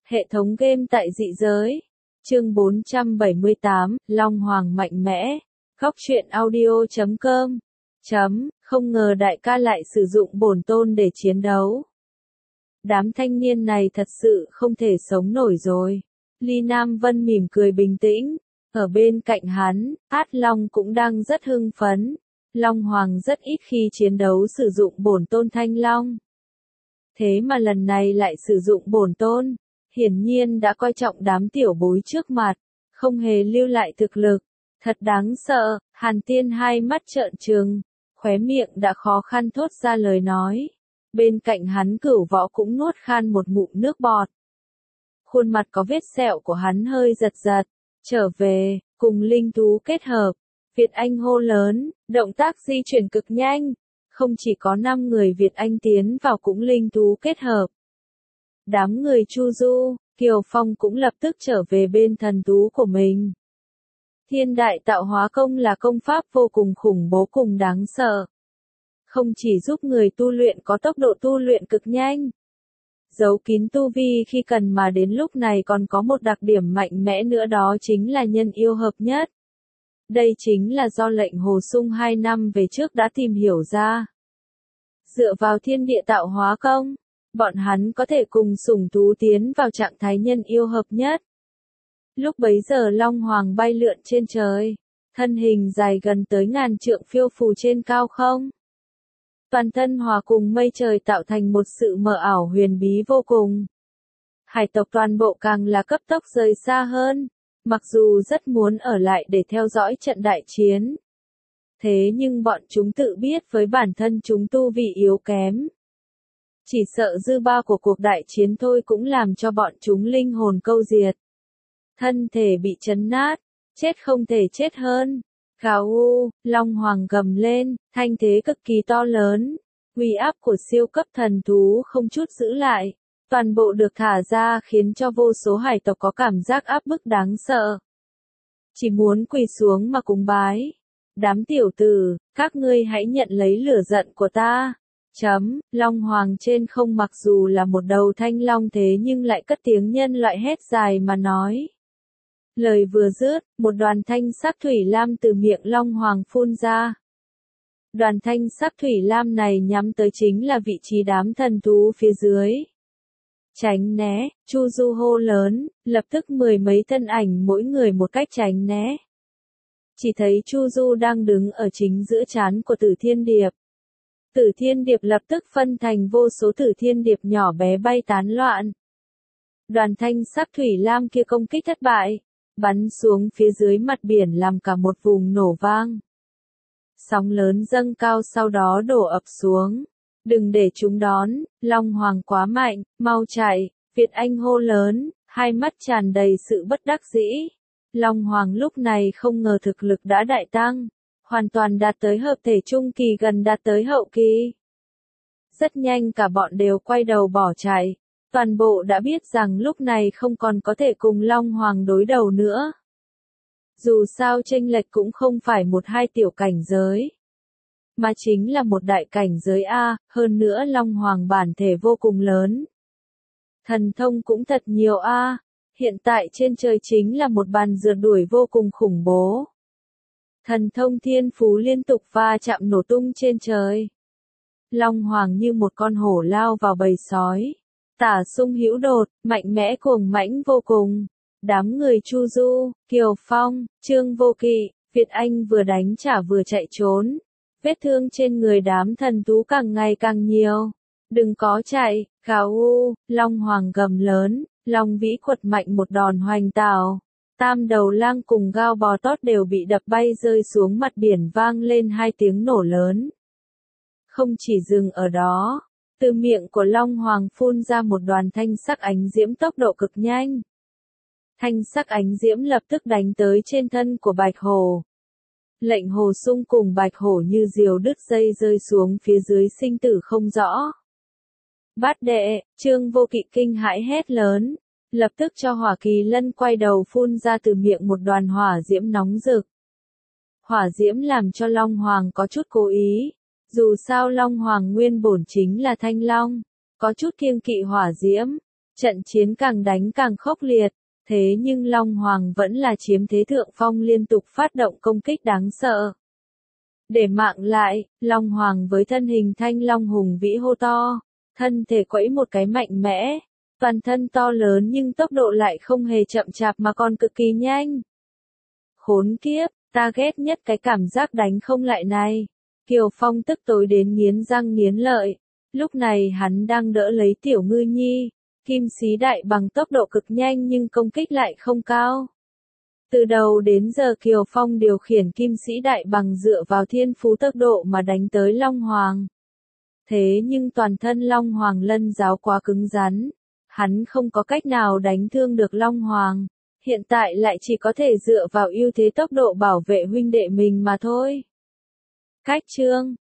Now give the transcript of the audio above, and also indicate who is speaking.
Speaker 1: Hệ thống game tại dị giới. Chương 478, Long Hoàng mạnh mẽ. Góc truyện audio.com. Không ngờ đại ca lại sử dụng bổn tôn để chiến đấu. Đám thanh niên này thật sự không thể sống nổi rồi. Ly Nam Vân mỉm cười bình tĩnh. Ở bên cạnh hắn, Át Long cũng đang rất hưng phấn. Long Hoàng rất ít khi chiến đấu sử dụng bổn tôn Thanh Long. Thế mà lần này lại sử dụng bổn tôn. Hiển nhiên đã coi trọng đám tiểu bối trước mặt, không hề lưu lại thực lực. Thật đáng sợ, Hàn Tiên hai mắt trợn trừng, khóe miệng đã khó khăn thốt ra lời nói. Bên cạnh hắn Cửu Võ cũng nuốt khan một ngụm nước bọt. Khuôn mặt có vết sẹo của hắn hơi giật giật, trở về, cùng linh thú kết hợp. Việt Anh hô lớn, động tác di chuyển cực nhanh. Không chỉ có 5 người Việt Anh tiến vào cũng linh thú kết hợp. Đám người Chu Du, Kiều Phong cũng lập tức trở về bên thần thú của mình. Thiên đại tạo hóa công là công pháp vô cùng khủng bố cùng đáng sợ. Không chỉ giúp người tu luyện có tốc độ tu luyện cực nhanh, giấu kín tu vi khi cần mà đến lúc này còn có một đặc điểm mạnh mẽ nữa, đó chính là nhân yêu hợp nhất. Đây chính là do lệnh Hồ Sung 2 năm về trước đã tìm hiểu ra. Dựa vào thiên địa tạo hóa công, bọn hắn có thể cùng sủng thú tiến vào trạng thái nhân yêu hợp nhất. Lúc bấy giờ Long Hoàng bay lượn trên trời, thân hình dài gần tới ngàn trượng phiêu phù trên cao không. Toàn thân hòa cùng mây trời tạo thành một sự mờ ảo huyền bí vô cùng. Hải tộc toàn bộ càng là cấp tốc rời xa hơn, mặc dù rất muốn ở lại để theo dõi trận đại chiến. Thế nhưng bọn chúng tự biết với bản thân chúng tu vi yếu kém. Chỉ sợ dư ba của cuộc đại chiến thôi cũng làm cho bọn chúng linh hồn câu diệt. Thân thể bị chấn nát, chết không thể chết hơn. Gào u, Long Hoàng gầm lên, thanh thế cực kỳ to lớn. Uy áp của siêu cấp thần thú không chút giữ lại. Toàn bộ được thả ra khiến cho vô số hải tộc có cảm giác áp bức đáng sợ. Chỉ muốn quỳ xuống mà cúng bái. Đám tiểu tử, các ngươi hãy nhận lấy lửa giận của ta. Long Hoàng trên không mặc dù là một đầu thanh long thế nhưng lại cất tiếng nhân loại hét dài mà nói. Lời vừa dứt, một đoàn thanh sắc thủy lam từ miệng Long Hoàng phun ra. Đoàn thanh sắc thủy lam này nhắm tới chính là vị trí đám thần thú phía dưới. Tránh né, Chu Du hô lớn, lập tức 10 mấy thân ảnh mỗi người một cách tránh né. Chỉ thấy Chu Du đang đứng ở chính giữa trán của Tử Thiên Điệp. Tử Thiên Điệp lập tức phân thành vô số Tử Thiên Điệp nhỏ bé bay tán loạn. Đoàn thanh sắc thủy lam kia công kích thất bại, bắn xuống phía dưới mặt biển làm cả một vùng nổ vang. Sóng lớn dâng cao sau đó đổ ập xuống. Đừng để chúng đón, Long Hoàng quá mạnh, mau chạy, Việt Anh hô lớn, hai mắt tràn đầy sự bất đắc dĩ. Long Hoàng lúc này không ngờ thực lực đã đại tăng, hoàn toàn đạt tới hợp thể trung kỳ, gần đạt tới hậu kỳ. Rất nhanh cả bọn đều quay đầu bỏ chạy, toàn bộ đã biết rằng lúc này không còn có thể cùng Long Hoàng đối đầu nữa. Dù sao chênh lệch cũng không phải một hai tiểu cảnh giới, mà chính là một đại cảnh giới A, hơn nữa Long Hoàng bản thể vô cùng lớn. Thần thông cũng thật nhiều A, hiện tại trên trời chính là một bàn rượt đuổi vô cùng khủng bố. Thần thông thiên phú liên tục va chạm nổ tung trên trời. Long Hoàng như một con hổ lao vào bầy sói. Tả sung hữu đột, mạnh mẽ cuồng mãnh vô cùng. Đám người Chu Du, Kiều Phong, Trương Vô Kỵ, Việt Anh vừa đánh trả vừa chạy trốn. Vết thương trên người đám thần thú càng ngày càng nhiều. Đừng có chạy, gào u, Long Hoàng gầm lớn, Long Vĩ quật mạnh một đòn hoành tào. Tam đầu lang cùng Gao Bò Tót đều bị đập bay rơi xuống mặt biển, vang lên 2 tiếng nổ lớn. Không chỉ dừng ở đó, từ miệng của Long Hoàng phun ra một đoàn thanh sắc ánh diễm tốc độ cực nhanh. Thanh sắc ánh diễm lập tức đánh tới trên thân của Bạch Hổ. Lệnh Hồ Sung cùng Bạch Hổ như diều đứt dây rơi xuống phía dưới, sinh tử không rõ. Bát đệ, Trương Vô Kỵ kinh hãi hét lớn, lập tức cho Hỏa Kỳ Lân quay đầu phun ra từ miệng một đoàn hỏa diễm nóng rực. Hỏa diễm làm cho Long Hoàng có chút cố ý, dù sao Long Hoàng nguyên bổn chính là Thanh Long, có chút kiêng kỵ hỏa diễm, Trận chiến càng đánh càng khốc liệt, thế nhưng Long Hoàng vẫn là chiếm thế thượng phong, liên tục phát động công kích đáng sợ. Để mạng lại, Long Hoàng với thân hình thanh long hùng vĩ hô to, thân thể quẫy một cái mạnh mẽ, toàn thân to lớn nhưng tốc độ lại không hề chậm chạp mà còn cực kỳ nhanh. Khốn kiếp, ta ghét nhất cái cảm giác đánh không lại này. Kiều Phong tức tối đến nghiến răng nghiến lợi. Lúc này hắn đang đỡ lấy Tiểu Ngư Nhi, Kim Sĩ Đại Bằng tốc độ cực nhanh nhưng công kích lại không cao. Từ đầu đến giờ Kiều Phong điều khiển Kim Sĩ Đại Bằng dựa vào thiên phú tốc độ mà đánh tới Long Hoàng. Thế nhưng toàn thân Long Hoàng lân giáo quá cứng rắn, hắn không có cách nào đánh thương được Long Hoàng, hiện tại lại chỉ có thể dựa vào ưu thế tốc độ bảo vệ huynh đệ mình mà thôi. Cách chương